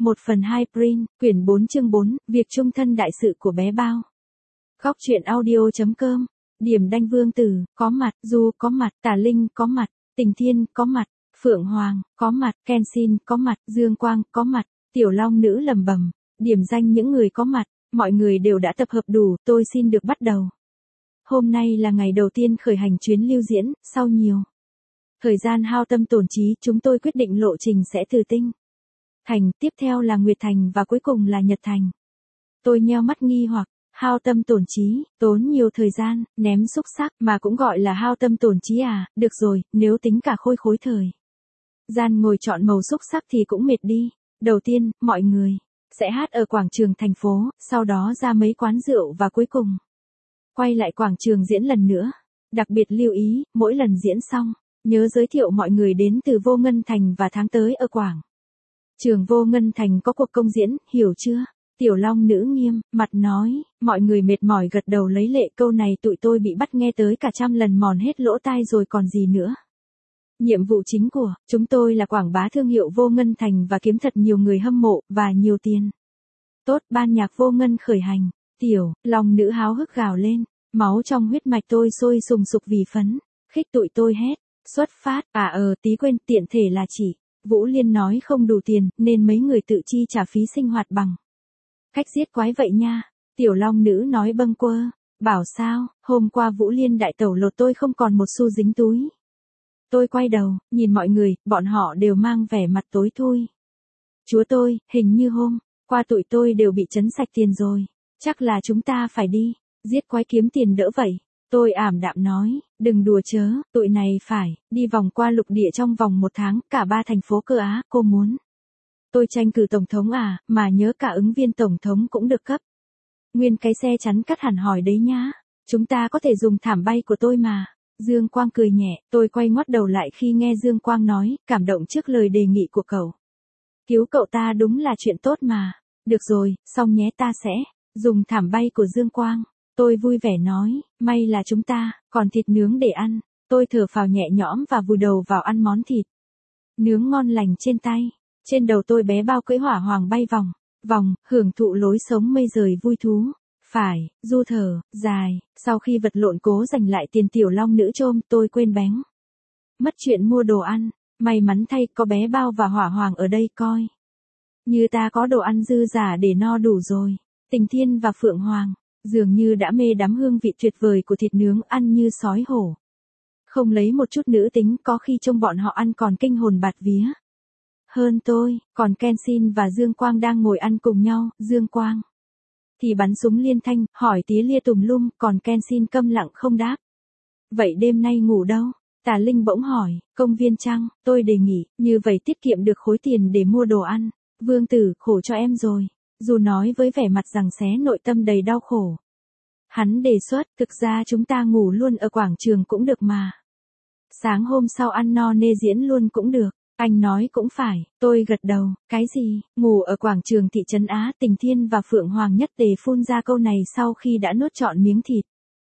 1/2 Print, quyển 4 chương 4, việc chung thân đại sự của bé Bao. Góc truyện audio.com. Điểm Đanh Vương Tử, có mặt, Du có mặt, Tả Linh có mặt, Tình Thiên có mặt, Phượng Hoàng có mặt, Kenshin có mặt, Dương Quang có mặt, Tiểu Long Nữ lẩm bẩm, điểm danh những người có mặt, mọi người đều đã tập hợp đủ, tôi xin được bắt đầu. Hôm nay là ngày đầu tiên khởi hành chuyến lưu diễn, sau nhiều thời gian hao tâm tổn trí, chúng tôi quyết định lộ trình sẽ từ Tinh Thành, tiếp theo là Nguyệt Thành và cuối cùng là Nhật Thành. Tôi nheo mắt nghi hoặc, hao tâm tổn trí, tốn nhiều thời gian, ném xúc xắc mà cũng gọi là hao tâm tổn trí à, được rồi, nếu tính cả khối thời gian ngồi chọn màu xúc xắc thì cũng mệt đi. Đầu tiên, mọi người sẽ hát ở quảng trường thành phố, sau đó ra mấy quán rượu và cuối cùng quay lại quảng trường diễn lần nữa. Đặc biệt lưu ý, mỗi lần diễn xong, nhớ giới thiệu mọi người đến từ Vô Ngân Thành và tháng tới ở quảng trường Vô Ngân Thành có cuộc công diễn, hiểu chưa? Tiểu Long Nữ nghiêm mặt nói, mọi người mệt mỏi gật đầu lấy lệ, câu này tụi tôi bị bắt nghe tới cả 100 lần mòn hết lỗ tai rồi còn gì nữa. Nhiệm vụ chính của chúng tôi là quảng bá thương hiệu Vô Ngân Thành và kiếm thật nhiều người hâm mộ và nhiều tiền. Tốt, ban nhạc Vô Ngân khởi hành. Tiểu Long Nữ háo hức gào lên, máu trong huyết mạch tôi sôi sùng sục vì phấn khích, tụi tôi hét, xuất phát. Tí quên, tiện thể là chỉ Vũ Liên nói không đủ tiền nên mấy người tự chi trả phí sinh hoạt bằng cách giết quái vậy nha. Tiểu Long Nữ nói bâng quơ, bảo sao, hôm qua Vũ Liên đại tẩu lột tôi không còn một xu dính túi. Tôi quay đầu, nhìn mọi người, bọn họ đều mang vẻ mặt tối thui. Chúa tôi, hình như hôm qua tụi tôi đều bị trấn sạch tiền rồi, chắc là chúng ta phải đi giết quái kiếm tiền đỡ vậy. Tôi ảm đạm nói, đừng đùa chớ, tụi này phải đi vòng qua lục địa trong vòng 1 tháng, cả 3 thành phố cơ á, cô muốn tôi tranh cử tổng thống à, mà nhớ cả ứng viên tổng thống cũng được cấp nguyên cái xe chắn cắt hẳn hòi đấy nhá. Chúng ta có thể dùng thảm bay của tôi mà. Dương Quang cười nhẹ, tôi quay ngoắt đầu lại khi nghe Dương Quang nói, cảm động trước lời đề nghị của cậu. Cứu cậu ta đúng là chuyện tốt mà. Được rồi, xong nhé, ta sẽ dùng thảm bay của Dương Quang. Tôi vui vẻ nói, may là chúng ta còn thịt nướng để ăn. Tôi thở phào nhẹ nhõm và vùi đầu vào ăn món thịt nướng ngon lành trên tay. Trên đầu tôi bé Bao cưỡi hỏa hoàng bay vòng, hưởng thụ lối sống mây rời vui thú. Phải, Du thở dài, sau khi vật lộn cố giành lại tiền Tiểu Long Nữ trôm, tôi quên bén mất chuyện mua đồ ăn. May mắn thay có bé Bao và hỏa hoàng ở đây coi như ta có đồ ăn dư giả để no đủ rồi. Tình Thiên và Phượng Hoàng dường như đã mê đắm hương vị tuyệt vời của thịt nướng, ăn như sói hổ. Không lấy một chút nữ tính, có khi trông bọn họ ăn còn kinh hồn bạt vía hơn tôi. Còn Kenshin và Dương Quang đang ngồi ăn cùng nhau. Dương Quang thì bắn súng liên thanh, hỏi tía lia tùm lum, còn Kenshin câm lặng không đáp. Vậy đêm nay ngủ đâu? Tả Linh bỗng hỏi. Công viên chăng? Tôi đề nghị, như vậy tiết kiệm được khối tiền để mua đồ ăn. Vương Tử, khổ cho em rồi. Dù nói với vẻ mặt rằng xé nội tâm đầy đau khổ. Hắn đề xuất, thực ra chúng ta ngủ luôn ở quảng trường cũng được mà. Sáng hôm sau ăn no nê diễn luôn cũng được. Anh nói cũng phải, tôi gật đầu, cái gì, ngủ ở quảng trường thị trấn Á. Tình Thiên và Phượng Hoàng nhất tề phun ra câu này sau khi đã nuốt trọn miếng thịt.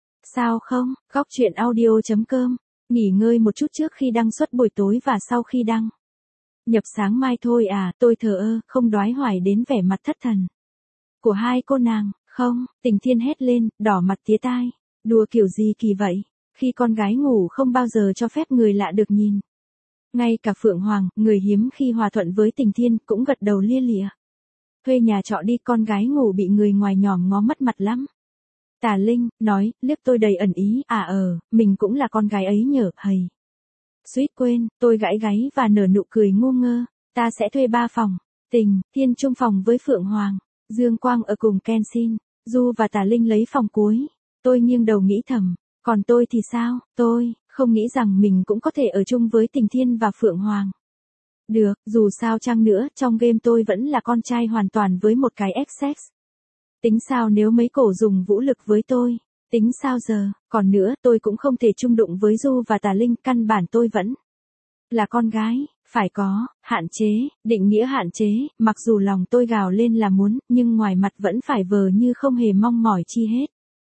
Sao không, góc truyện audio.com, nghỉ ngơi một chút trước khi đăng xuất buổi tối và sau khi đăng nhập sáng mai thôi à. Tôi thờ ơ, không đoái hoài đến vẻ mặt thất thần của hai cô nàng. Không, Tình Thiên hét lên, đỏ mặt tía tai, đùa kiểu gì kỳ vậy, khi con gái ngủ không bao giờ cho phép người lạ được nhìn. Ngay cả Phượng Hoàng, người hiếm khi hòa thuận với Tình Thiên, cũng gật đầu lia lịa. Thuê nhà trọ đi, con gái ngủ bị người ngoài nhòm ngó mất mặt lắm. Tả Linh nói, liếc tôi đầy ẩn ý, mình cũng là con gái ấy nhở, hầy. Suýt quên, tôi gãi gáy và nở nụ cười ngu ngơ. Ta sẽ thuê 3 phòng. Tình Thiên chung phòng với Phượng Hoàng, Dương Quang ở cùng Kenshin, Du và Tả Linh lấy phòng cuối. Tôi nghiêng đầu nghĩ thầm, còn tôi thì sao? Tôi không nghĩ rằng mình cũng có thể ở chung với Tình Thiên và Phượng Hoàng. Được, dù sao chăng nữa, trong game tôi vẫn là con trai hoàn toàn với một cái XX. Tính sao nếu mấy cổ dùng vũ lực với tôi? Tính sao giờ? Còn nữa, tôi cũng không thể chung đụng với Du và Tả Linh, căn bản tôi vẫn là con gái, phải có hạn chế. Định nghĩa hạn chế, mặc dù lòng tôi gào lên là muốn, nhưng ngoài mặt vẫn phải vờ như không hề mong mỏi chi hết.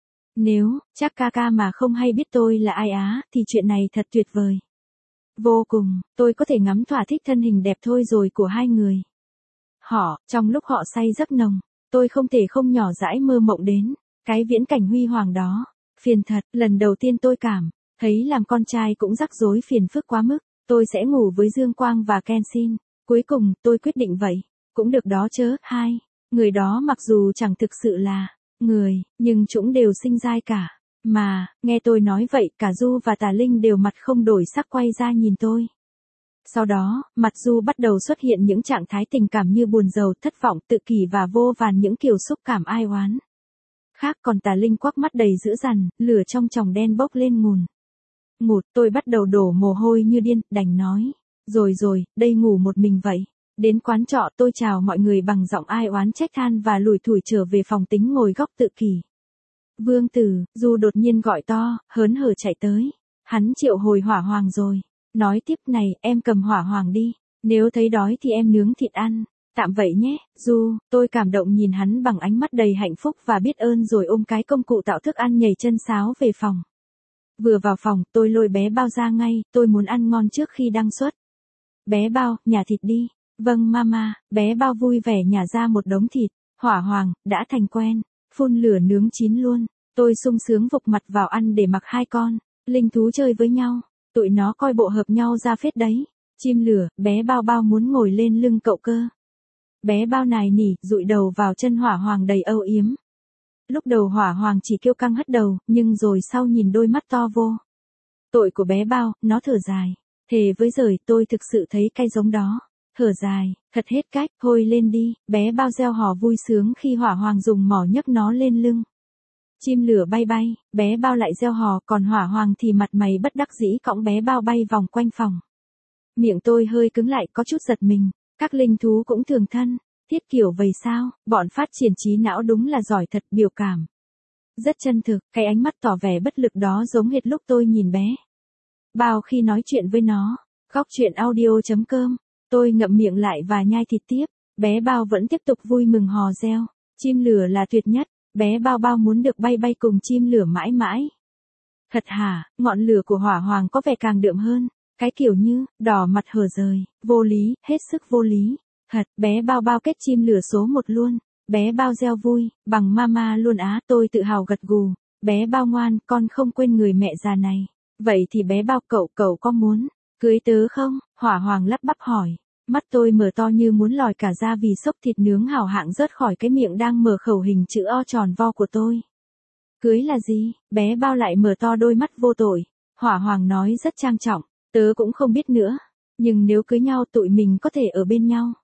Nếu chắc ca mà không hay biết tôi là ai á, thì chuyện này thật tuyệt vời. Vô cùng, tôi có thể ngắm thỏa thích thân hình đẹp thôi rồi của hai người. Họ, trong lúc họ say giấc nồng, tôi không thể không nhỏ dãi mơ mộng đến cái viễn cảnh huy hoàng đó. Phiền thật, lần đầu tiên tôi cảm thấy làm con trai cũng rắc rối phiền phức quá mức. Tôi sẽ ngủ với Dương Quang và Kenshin. Cuối cùng, tôi quyết định vậy. Cũng được đó chớ. Hai người đó mặc dù chẳng thực sự là người, nhưng chúng đều sinh giai cả. Mà, nghe tôi nói vậy, cả Du và Tà Linh đều mặt không đổi sắc quay ra nhìn tôi. Sau đó, mặt Du bắt đầu xuất hiện những trạng thái tình cảm như buồn rầu, thất vọng, tự kỷ và vô vàn những kiểu xúc cảm ai oán. Khác còn Tà Linh quắc mắt đầy dữ dằn, lửa trong tròng đen bốc lên ngùn ngụt. Tôi bắt đầu đổ mồ hôi như điên, đành nói. Rồi, đây ngủ một mình vậy. Đến quán trọ tôi chào mọi người bằng giọng ai oán trách than và lủi thủi trở về phòng tính ngồi góc tự kỷ. Vương Tử, Du đột nhiên gọi to, hớn hở chạy tới. Hắn triệu hồi hỏa hoàng rồi. Nói tiếp này, em cầm hỏa hoàng đi. Nếu thấy đói thì em nướng thịt ăn. Tạm vậy nhé, Du. Tôi cảm động nhìn hắn bằng ánh mắt đầy hạnh phúc và biết ơn rồi ôm cái công cụ tạo thức ăn nhảy chân sáo về phòng. Vừa vào phòng, tôi lôi bé Bao ra ngay, tôi muốn ăn ngon trước khi đăng xuất. Bé Bao, nhả thịt đi. Vâng mama, bé Bao vui vẻ nhả ra một đống thịt. Hỏa hoàng, đã thành quen. Phun lửa nướng chín luôn. Tôi sung sướng vục mặt vào ăn để mặc hai con linh thú chơi với nhau. Tụi nó coi bộ hợp nhau ra phết đấy. Chim lửa, bé Bao Bao muốn ngồi lên lưng cậu cơ. Bé Bao nài nỉ, dụi đầu vào chân hỏa hoàng đầy âu yếm. Lúc đầu hỏa hoàng chỉ kêu căng hất đầu, nhưng rồi sau nhìn đôi mắt to vô tội của bé Bao, nó thở dài. Thề với giời, tôi thực sự thấy cay giống đó. Thở dài, thật hết cách, thôi lên đi. Bé Bao reo hò vui sướng khi hỏa hoàng dùng mỏ nhấc nó lên lưng. Chim lửa bay bay, bé Bao lại reo hò, còn hỏa hoàng thì mặt mày bất đắc dĩ cõng bé Bao bay vòng quanh phòng. Miệng tôi hơi cứng lại, có chút giật mình. Các linh thú cũng thường thân thiết kiểu vậy sao? Bọn phát triển trí não đúng là giỏi thật, biểu cảm rất chân thực. Cái ánh mắt tỏ vẻ bất lực đó giống hệt lúc tôi nhìn bé Bao khi nói chuyện với nó. Góc truyện audio.com. Tôi ngậm miệng lại và nhai thịt tiếp. Bé Bao vẫn tiếp tục vui mừng hò reo. Chim lửa là tuyệt nhất. Bé Bao Bao muốn được bay bay cùng chim lửa mãi mãi. Thật hả? Ngọn lửa của hỏa hoàng có vẻ càng đượm hơn. Cái kiểu như, đỏ mặt hở rời, vô lý, hết sức vô lý. Thật, bé Bao Bao kết chim lửa số 1 luôn. Bé Bao reo vui, bằng mama luôn á. Tôi tự hào gật gù. Bé Bao ngoan, con không quên người mẹ già này. Vậy thì bé Bao cậu có muốn cưới tớ không? Hỏa hoàng lắp bắp hỏi. Mắt tôi mở to như muốn lòi cả ra vì xốc thịt nướng hảo hạng rớt khỏi cái miệng đang mở khẩu hình chữ O tròn vo của tôi. Cưới là gì? Bé Bao lại mở to đôi mắt vô tội. Hỏa hoàng nói rất trang trọng. Tớ cũng không biết nữa. Nhưng nếu cưới nhau tụi mình có thể ở bên nhau.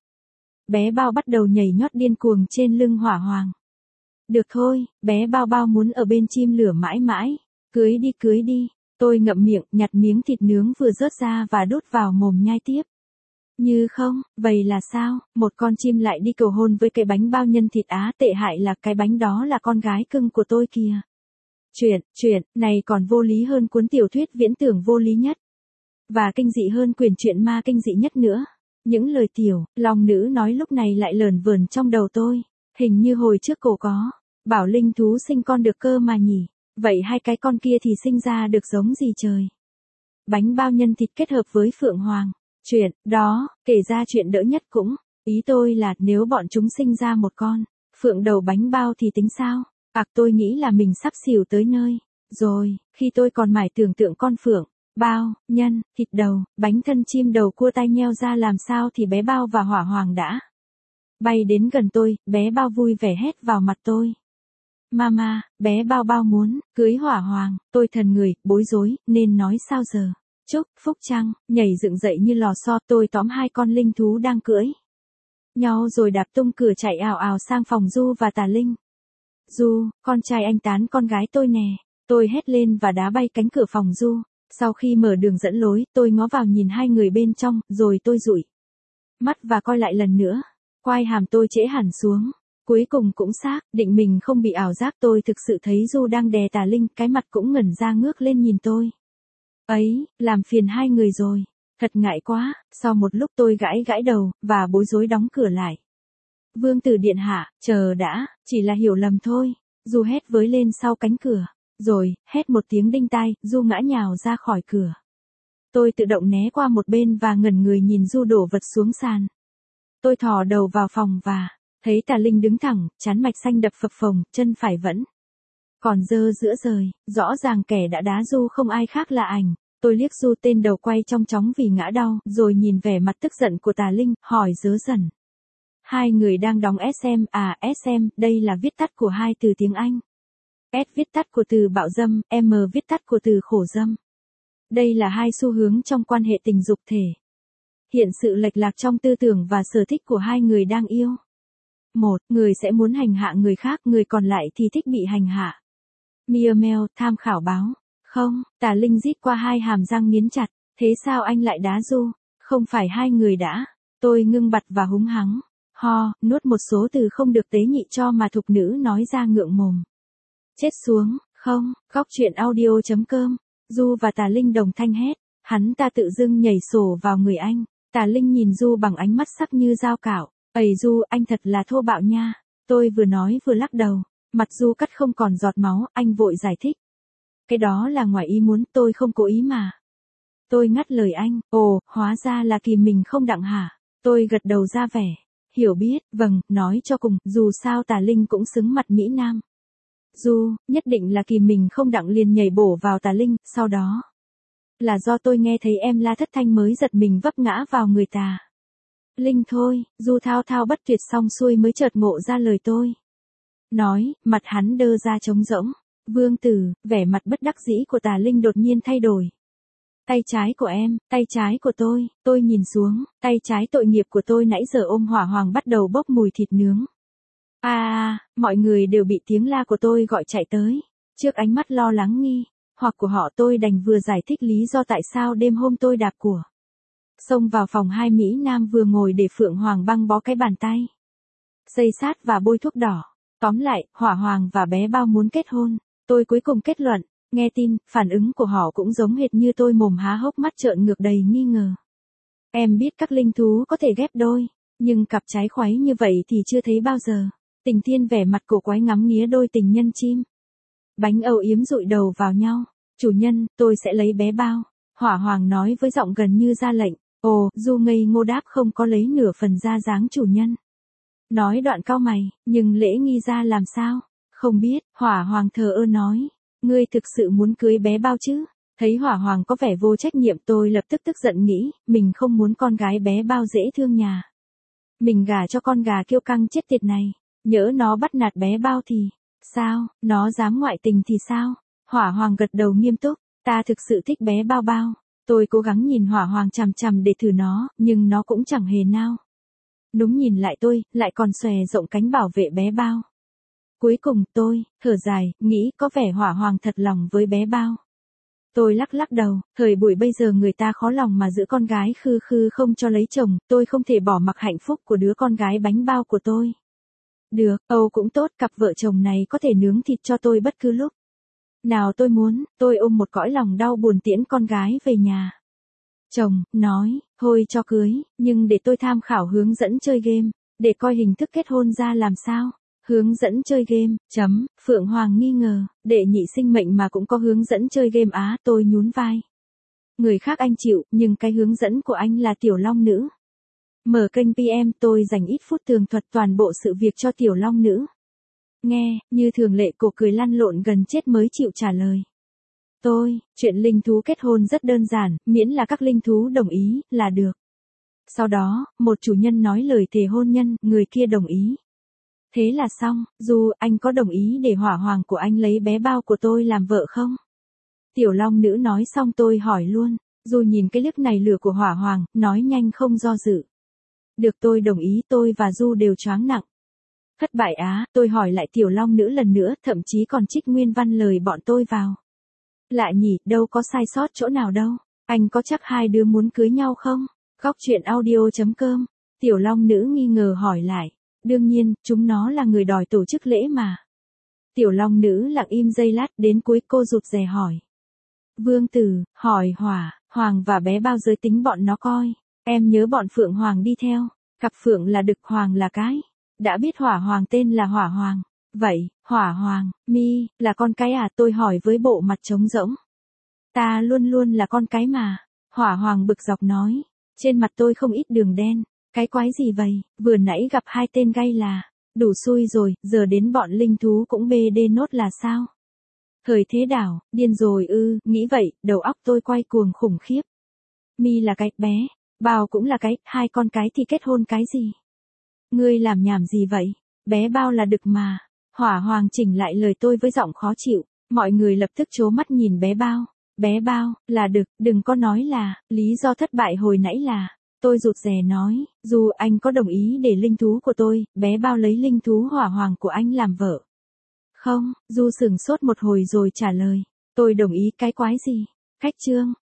Bé Bao bắt đầu nhảy nhót điên cuồng trên lưng hỏa hoàng. Được thôi, bé Bao Bao muốn ở bên chim lửa mãi mãi. Cưới đi. Tôi ngậm miệng, nhặt miếng thịt nướng vừa rớt ra và đút vào mồm nhai tiếp. Như không, vậy là sao? Một con chim lại đi cầu hôn với cái bánh bao nhân thịt á, tệ hại là cái bánh đó là con gái cưng của tôi kìa. Chuyện này còn vô lý hơn cuốn tiểu thuyết viễn tưởng vô lý nhất. Và kinh dị hơn quyển truyện ma kinh dị nhất nữa. Những lời tiểu, lòng nữ nói lúc này lại lởn vởn trong đầu tôi. Hình như hồi trước cổ có bảo linh thú sinh con được cơ mà nhỉ. Vậy hai cái con kia thì sinh ra được giống gì trời? Bánh bao nhân thịt kết hợp với phượng hoàng. Chuyện đó, kể ra chuyện đỡ nhất cũng. Ý tôi là nếu bọn chúng sinh ra một con phượng đầu bánh bao thì tính sao? Tôi nghĩ là mình sắp xỉu tới nơi rồi. Khi tôi còn mải tưởng tượng con phượng bao, nhân, thịt đầu, bánh thân chim đầu cua tai nheo ra làm sao thì bé Bao và hỏa hoàng đã bay đến gần tôi. Bé Bao vui vẻ hét vào mặt tôi. Mama, bé Bao Bao muốn cưới hỏa hoàng. Tôi thần người, bối rối, nên nói sao giờ? Chúc phúc trăng nhảy dựng dậy như lò xo. Tôi tóm hai con linh thú đang cưỡi nhau rồi đạp tung cửa chạy ào ào sang phòng Du và Tà Linh. Du, con trai anh tán con gái tôi nè. Tôi hét lên và đá bay cánh cửa phòng Du. Sau khi mở đường dẫn lối, tôi ngó vào nhìn hai người bên trong, rồi tôi dụi mắt và coi lại lần nữa. Quai hàm tôi trễ hẳn xuống. Cuối cùng cũng xác định mình không bị ảo giác. Tôi thực sự thấy Du đang đè Tà Linh, cái mặt cũng ngẩn ra ngước lên nhìn tôi. Ấy, làm phiền hai người rồi. Thật ngại quá. Sau một lúc tôi gãi đầu, và bối rối đóng cửa lại. Vương tử điện hạ, chờ đã, chỉ là hiểu lầm thôi. Du hét với lên sau cánh cửa. Rồi, hét một tiếng đinh tai, Du ngã nhào ra khỏi cửa. Tôi tự động né qua một bên và ngẩn người nhìn Du đổ vật xuống sàn. Tôi thò đầu vào phòng và thấy Tà Linh đứng thẳng, trán mạch xanh đập phập phồng, chân phải vẫn còn dơ giữa rời, rõ ràng kẻ đã đá Du không ai khác là ảnh. Tôi liếc Du tên đầu quay trong chóng vì ngã đau, rồi nhìn vẻ mặt tức giận của Tà Linh, hỏi dớ dần. Hai người đang đóng SM, SM, đây là viết tắt của hai từ tiếng Anh. S viết tắt của từ bạo dâm, M viết tắt của từ khổ dâm. Đây là hai xu hướng trong quan hệ tình dục thể. Hiện sự lệch lạc trong tư tưởng và sở thích của hai người đang yêu. Một, người sẽ muốn hành hạ người khác, người còn lại thì thích bị hành hạ. Mia Mel, tham khảo báo. Không, Tà Linh rít qua hai hàm răng nghiến chặt. Thế sao anh lại đá Du? Không phải hai người đã. Tôi ngưng bặt và húng hắng. Nuốt một số từ không được tế nhị cho mà thục nữ nói ra ngượng mồm. Chết xuống, không, góc chuyện audio.com. Du và Tà Linh đồng thanh hét. Hắn ta tự dưng nhảy sổ vào người anh. Tà Linh nhìn Du bằng ánh mắt sắc như dao cạo. Ây Du, anh thật là thô bạo nha. Tôi vừa nói vừa lắc đầu. Mặt Du cắt không còn giọt máu, anh vội giải thích. Cái đó là ngoài ý muốn, tôi không cố ý mà. Tôi ngắt lời anh. Ồ, hóa ra là Kỳ mình không đặng hả? Tôi gật đầu ra vẻ. Hiểu biết, vâng, nói cho cùng, dù sao Tà Linh cũng xứng mặt Mỹ Nam. Du, nhất định là Kỳ mình không đặng liền nhảy bổ vào Tà Linh, sau đó. Là do tôi nghe thấy em la thất thanh mới giật mình vấp ngã vào người Tà Linh thôi. Du thao thao bất tuyệt xong xuôi mới chợt ngộ ra lời tôi nói, mặt hắn đơ ra trống rỗng. Vương Tử, vẻ mặt bất đắc dĩ của Tà Linh đột nhiên thay đổi. Tay trái của em, tay trái của tôi nhìn xuống, tay trái tội nghiệp của tôi nãy giờ ôm hỏa hoàng bắt đầu bốc mùi thịt nướng. Mọi người đều bị tiếng la của tôi gọi chạy tới. Trước ánh mắt lo lắng nghi hoặc của họ tôi đành vừa giải thích lý do tại sao đêm hôm tôi đạp của. Xông vào phòng hai Mỹ Nam vừa ngồi để Phượng Hoàng băng bó cái bàn tay. Xây sát và bôi thuốc đỏ. Tóm lại, Hỏa Hoàng và bé Bao muốn kết hôn. Tôi cuối cùng kết luận, nghe tin, phản ứng của họ cũng giống hệt như tôi mồm há hốc mắt trợn ngược đầy nghi ngờ. Em biết các linh thú có thể ghép đôi, nhưng cặp trái khoáy như vậy thì chưa thấy bao giờ. Tình Thiên vẻ mặt cổ quái ngắm nghía đôi tình nhân chim bánh âu yếm dụi đầu vào nhau. Chủ nhân, tôi sẽ lấy bé Bao. Hỏa Hoàng nói với giọng gần như ra lệnh. Ồ, Du ngây ngô đáp không có lấy nửa phần ra dáng chủ nhân. Nói đoạn cau mày, nhưng lễ nghi ra làm sao? Không biết, Hỏa Hoàng thờ ơ nói. Ngươi thực sự muốn cưới bé Bao chứ? Thấy Hỏa Hoàng có vẻ vô trách nhiệm tôi lập tức tức giận nghĩ, mình không muốn con gái bé Bao dễ thương nhà. Mình gả cho con gà kiêu căng chết tiệt này. Nhỡ nó bắt nạt bé Bao thì, sao, nó dám ngoại tình thì sao? Hỏa Hoàng gật đầu nghiêm túc, ta thực sự thích bé Bao Bao. Tôi cố gắng nhìn Hỏa Hoàng chằm chằm để thử nó, nhưng nó cũng chẳng hề nao núm nhìn lại tôi, lại còn xòe rộng cánh bảo vệ bé Bao. Cuối cùng tôi, thở dài, nghĩ có vẻ Hỏa Hoàng thật lòng với bé Bao. Tôi lắc lắc đầu, thời buổi bây giờ người ta khó lòng mà giữ con gái khư khư không cho lấy chồng, tôi không thể bỏ mặc hạnh phúc của đứa con gái bánh bao của tôi. Được, Âu cũng tốt, cặp vợ chồng này có thể nướng thịt cho tôi bất cứ lúc nào tôi muốn. Tôi ôm một cõi lòng đau buồn tiễn con gái về nhà. Chồng, nói, thôi cho cưới, nhưng để tôi tham khảo hướng dẫn chơi game, để coi hình thức kết hôn ra làm sao. Hướng dẫn chơi game, Phượng Hoàng nghi ngờ, đệ nhị sinh mệnh mà cũng có hướng dẫn chơi game á, tôi nhún vai. Người khác anh chịu, nhưng cái hướng dẫn của anh là Tiểu Long Nữ. Mở kênh PM tôi dành ít phút tường thuật toàn bộ sự việc cho Tiểu Long Nữ. Nghe, như thường lệ cô cười lăn lộn gần chết mới chịu trả lời. Chuyện linh thú kết hôn rất đơn giản, miễn là các linh thú đồng ý, là được. Sau đó, một chủ nhân nói lời thề hôn nhân, người kia đồng ý. Thế là xong. Dù anh có đồng ý để Hỏa Hoàng của anh lấy bé Bao của tôi làm vợ không? Tiểu Long Nữ nói xong tôi hỏi luôn. Dù nhìn cái liếc này lửa của Hỏa Hoàng, nói nhanh không do dự. Được, tôi đồng ý. Tôi và Du đều choáng nặng. Thất bại á, tôi hỏi lại Tiểu Long Nữ lần nữa, thậm chí còn trích nguyên văn lời bọn tôi vào. Lạ nhỉ, đâu có sai sót chỗ nào đâu. Anh có chắc hai đứa muốn cưới nhau không? Góc chuyện audio.com. Tiểu Long Nữ nghi ngờ hỏi lại. Đương nhiên, chúng nó là người đòi tổ chức lễ mà. Tiểu Long Nữ lặng im giây lát, đến cuối cô rụt rè hỏi. Vương Tử, hỏi Hỏa Hoàng và bé Bao giới tính bọn nó coi. Em nhớ bọn Phượng Hoàng đi theo. Cặp Phượng là đực, Hoàng là cái. Đã biết Hỏa Hoàng tên là Hỏa Hoàng. Vậy, Hỏa Hoàng, là con cái à? Tôi hỏi với bộ mặt trống rỗng. Ta luôn luôn là con cái mà. Hỏa Hoàng bực dọc nói. Trên mặt tôi không ít đường đen. Cái quái gì vậy, vừa nãy gặp hai tên gay là, đủ xui rồi, giờ đến bọn linh thú cũng bê đê nốt là sao? Thời thế đảo, điên rồi ư, nghĩ vậy, đầu óc tôi quay cuồng khủng khiếp. Mi là cái bé, Bao cũng là cái, hai con cái thì kết hôn cái gì? Ngươi làm nhảm gì vậy? Bé Bao là đực mà. Hỏa Hoàng chỉnh lại lời tôi với giọng khó chịu, mọi người lập tức trố mắt nhìn bé Bao. Bé Bao, là đực, đừng có nói là, lý do thất bại hồi nãy là, tôi rụt rè nói, dù anh có đồng ý để linh thú của tôi, bé Bao lấy linh thú Hỏa Hoàng của anh làm vợ. Không, Du sửng sốt một hồi rồi trả lời, tôi đồng ý cái quái gì? Khách trương,